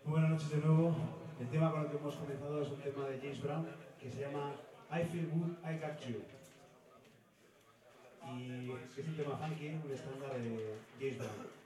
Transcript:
Muy buenas noches de nuevo. El tema con el que hemos comenzado es un tema de James Brown que se llama I Feel Good, I Got You. Y es un tema funky, un estándar de James Brown.